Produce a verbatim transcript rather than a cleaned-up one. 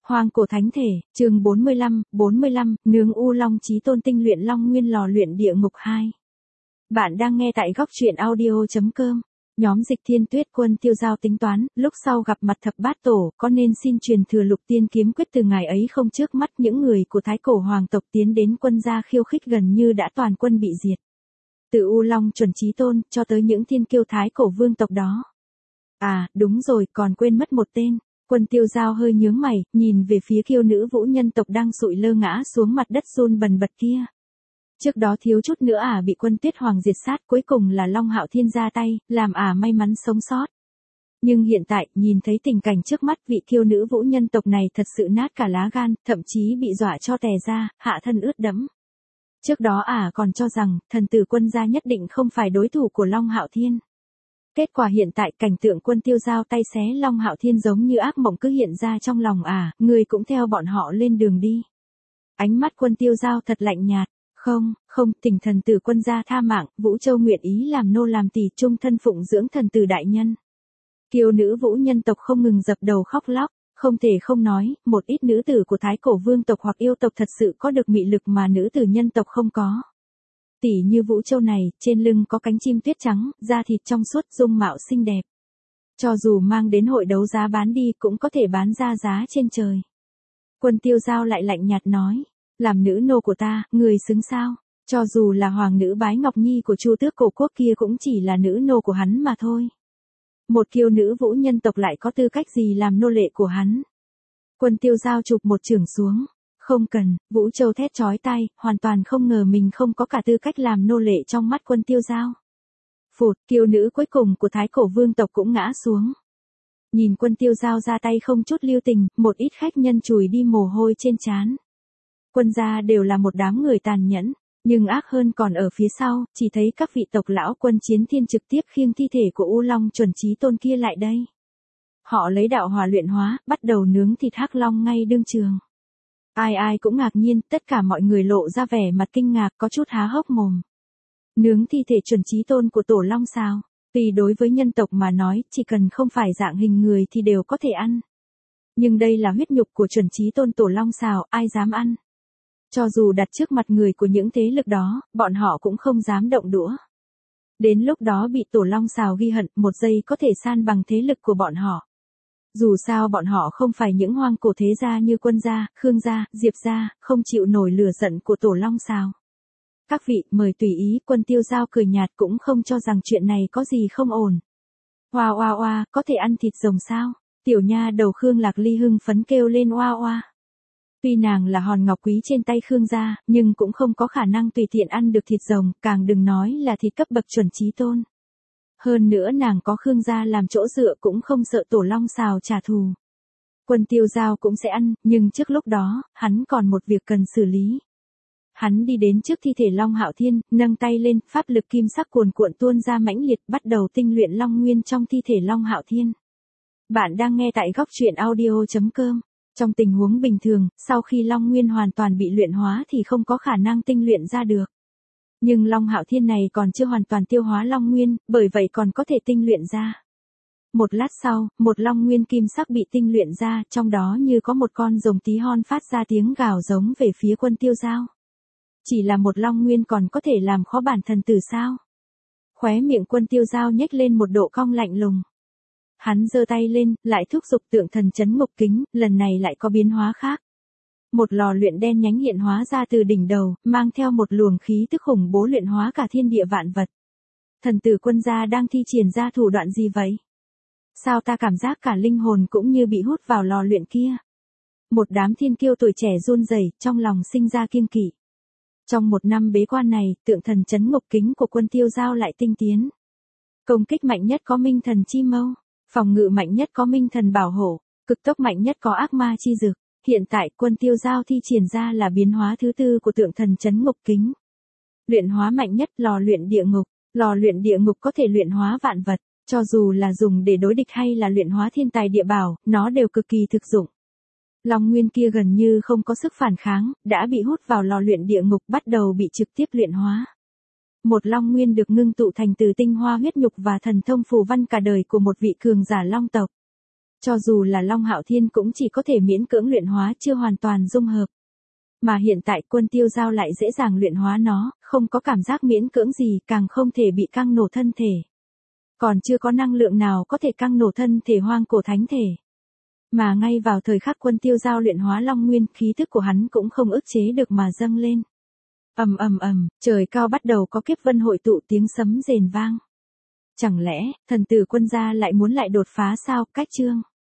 Hoang cổ thánh thể, chương bốn mươi lăm, bốn mươi lăm, nướng U Long Chí Tôn tinh luyện Long Nguyên lò luyện địa ngục hai. Bạn đang nghe tại góc truyện audio chấm com. Nhóm Dịch Thiên Tuyết Quân Tiêu Giao tính toán, lúc sau gặp mặt thập bát tổ, có nên xin truyền thừa Lục Tiên kiếm quyết từ ngày ấy không? Trước mắt những người của Thái cổ hoàng tộc tiến đến quân gia khiêu khích gần như đã toàn quân bị diệt. Từ U Long chuẩn Chí Tôn, cho tới những thiên kiêu Thái cổ vương tộc đó. À, đúng rồi, còn quên mất một tên. Quân Tiêu Giao hơi nhướng mày, nhìn về phía kiêu nữ vũ nhân tộc đang sụi lơ ngã xuống mặt đất run bần bật kia. Trước đó thiếu chút nữa ả à bị quân Tuyết Hoàng diệt sát, cuối cùng là Long Hạo Thiên ra tay, làm ả à may mắn sống sót. Nhưng hiện tại, nhìn thấy tình cảnh trước mắt, vị kiêu nữ vũ nhân tộc này thật sự nát cả lá gan, thậm chí bị dọa cho tè ra, hạ thân ướt đẫm. Trước đó ả à còn cho rằng, thần tử quân gia nhất định không phải đối thủ của Long Hạo Thiên. Kết quả hiện tại cảnh tượng Quân Tiêu Giao tay xé Long Hạo Thiên giống như ác mộng cứ hiện ra trong lòng ả, à, người cũng theo bọn họ lên đường đi. Ánh mắt Quân Tiêu Giao thật lạnh nhạt, không, không, tình thần tử quân gia tha mạng, Vũ Châu nguyện ý làm nô làm tỳ trung thân phụng dưỡng thần tử đại nhân. Kiều nữ vũ nhân tộc không ngừng dập đầu khóc lóc, không thể không nói, một ít nữ tử của Thái cổ vương tộc hoặc yêu tộc thật sự có được mị lực mà nữ tử nhân tộc không có. Tỷ như Vũ Châu này, trên lưng có cánh chim tuyết trắng, da thịt trong suốt, dung mạo xinh đẹp. Cho dù mang đến hội đấu giá bán đi cũng có thể bán ra giá trên trời. Quân Tiêu Giao lại lạnh nhạt nói, làm nữ nô của ta, người xứng sao? Cho dù là hoàng nữ Bái Ngọc Nhi của Chu Tước cổ quốc kia cũng chỉ là nữ nô của hắn mà thôi. Một kiêu nữ vũ nhân tộc lại có tư cách gì làm nô lệ của hắn? Quân Tiêu Giao chụp một chưởng xuống. Không cần, Vũ Châu thét chói tai, hoàn toàn không ngờ mình không có cả tư cách làm nô lệ trong mắt Quân Tiêu Giao. Phụt, kiêu nữ cuối cùng của Thái cổ vương tộc cũng ngã xuống. Nhìn Quân Tiêu Giao ra tay không chút lưu tình, một ít khách nhân chùi đi mồ hôi trên trán. Quân gia đều là một đám người tàn nhẫn, nhưng ác hơn còn ở phía sau, chỉ thấy các vị tộc lão Quân Chiến Thiên trực tiếp khiêng thi thể của U Long chuẩn Chí Tôn kia lại đây. Họ lấy đạo hỏa luyện hóa, bắt đầu nướng thịt hắc long ngay đương trường. Ai ai cũng ngạc nhiên, tất cả mọi người lộ ra vẻ mặt kinh ngạc, có chút há hốc mồm. Nướng thi thể chuẩn Chí Tôn của Tổ Long sao? Vì đối với nhân tộc mà nói, chỉ cần không phải dạng hình người thì đều có thể ăn. Nhưng đây là huyết nhục của chuẩn Chí Tôn Tổ Long sao, ai dám ăn? Cho dù đặt trước mặt người của những thế lực đó, bọn họ cũng không dám động đũa. Đến lúc đó bị Tổ Long xào ghi hận, một giây có thể san bằng thế lực của bọn họ. Dù sao bọn họ không phải những hoang cổ thế gia như Quân gia, Khương gia, Diệp gia, không chịu nổi lửa giận của Tổ Long sao. Các vị, mời tùy ý. Quân Tiêu Giao cười nhạt cũng không cho rằng chuyện này có gì không ổn. Oa oa oa, có thể ăn thịt rồng sao? Tiểu nha đầu Khương Lạc Ly hưng phấn kêu lên oa oa. Tuy nàng là hòn ngọc quý trên tay Khương gia, nhưng cũng không có khả năng tùy tiện ăn được thịt rồng, càng đừng nói là thịt cấp bậc chuẩn Chí Tôn. Hơn nữa nàng có Khương gia làm chỗ dựa cũng không sợ Tổ Long xào trả thù. Quân Tiêu Giao cũng sẽ ăn, nhưng trước lúc đó, hắn còn một việc cần xử lý. Hắn đi đến trước thi thể Long Hạo Thiên, nâng tay lên, pháp lực kim sắc cuồn cuộn tuôn ra mãnh liệt, bắt đầu tinh luyện Long Nguyên trong thi thể Long Hạo Thiên. Bạn đang nghe tại góc truyện audio chấm com. Trong tình huống bình thường, sau khi Long Nguyên hoàn toàn bị luyện hóa thì không có khả năng tinh luyện ra được. Nhưng Long Hạo Thiên này còn chưa hoàn toàn tiêu hóa Long Nguyên, bởi vậy còn có thể tinh luyện ra. Một lát sau, một Long Nguyên kim sắc bị tinh luyện ra, trong đó như có một con rồng tí hon phát ra tiếng gào giống về phía Quân Tiêu Giao. Chỉ là một Long Nguyên còn có thể làm khó bản thần tử sao? Khóe miệng Quân Tiêu Giao nhếch lên một độ cong lạnh lùng. Hắn giơ tay lên, lại thúc giục tượng thần chấn ngục kính, lần này lại có biến hóa khác. Một lò luyện đen nhánh hiện hóa ra từ đỉnh đầu, mang theo một luồng khí tức khủng bố luyện hóa cả thiên địa vạn vật. Thần tử Quân gia đang thi triển ra thủ đoạn gì vậy? Sao ta cảm giác cả linh hồn cũng như bị hút vào lò luyện kia? Một đám thiên kiêu tuổi trẻ run rẩy, trong lòng sinh ra kiêng kỵ. Trong một năm bế quan này, tượng thần chấn ngục kính của Quân Tiêu Giao lại tinh tiến. Công kích mạnh nhất có Minh Thần Chi Mâu, phòng ngự mạnh nhất có Minh Thần Bảo Hộ, cực tốc mạnh nhất có Ác Ma Chi Dược. Hiện tại Quân Tiêu Giao thi triển ra là biến hóa thứ tư của tượng thần chấn ngục kính. Luyện hóa mạnh nhất lò luyện địa ngục, lò luyện địa ngục có thể luyện hóa vạn vật, cho dù là dùng để đối địch hay là luyện hóa thiên tài địa bảo, nó đều cực kỳ thực dụng. Long Nguyên kia gần như không có sức phản kháng, đã bị hút vào lò luyện địa ngục bắt đầu bị trực tiếp luyện hóa. Một Long Nguyên được ngưng tụ thành từ tinh hoa huyết nhục và thần thông phù văn cả đời của một vị cường giả Long tộc. Cho dù là Long Hạo Thiên cũng chỉ có thể miễn cưỡng luyện hóa, chưa hoàn toàn dung hợp. Mà hiện tại Quân Tiêu Giao lại dễ dàng luyện hóa nó, không có cảm giác miễn cưỡng gì, càng không thể bị căng nổ thân thể. Còn chưa có năng lượng nào có thể căng nổ thân thể hoang cổ thánh thể. Mà ngay vào thời khắc Quân Tiêu Giao luyện hóa Long Nguyên, khí thức của hắn cũng không ức chế được mà dâng lên. Ầm ầm ầm, trời cao bắt đầu có kiếp vân hội tụ, tiếng sấm rền vang. Chẳng lẽ, thần tử Quân gia lại muốn lại đột phá sao? Cách chương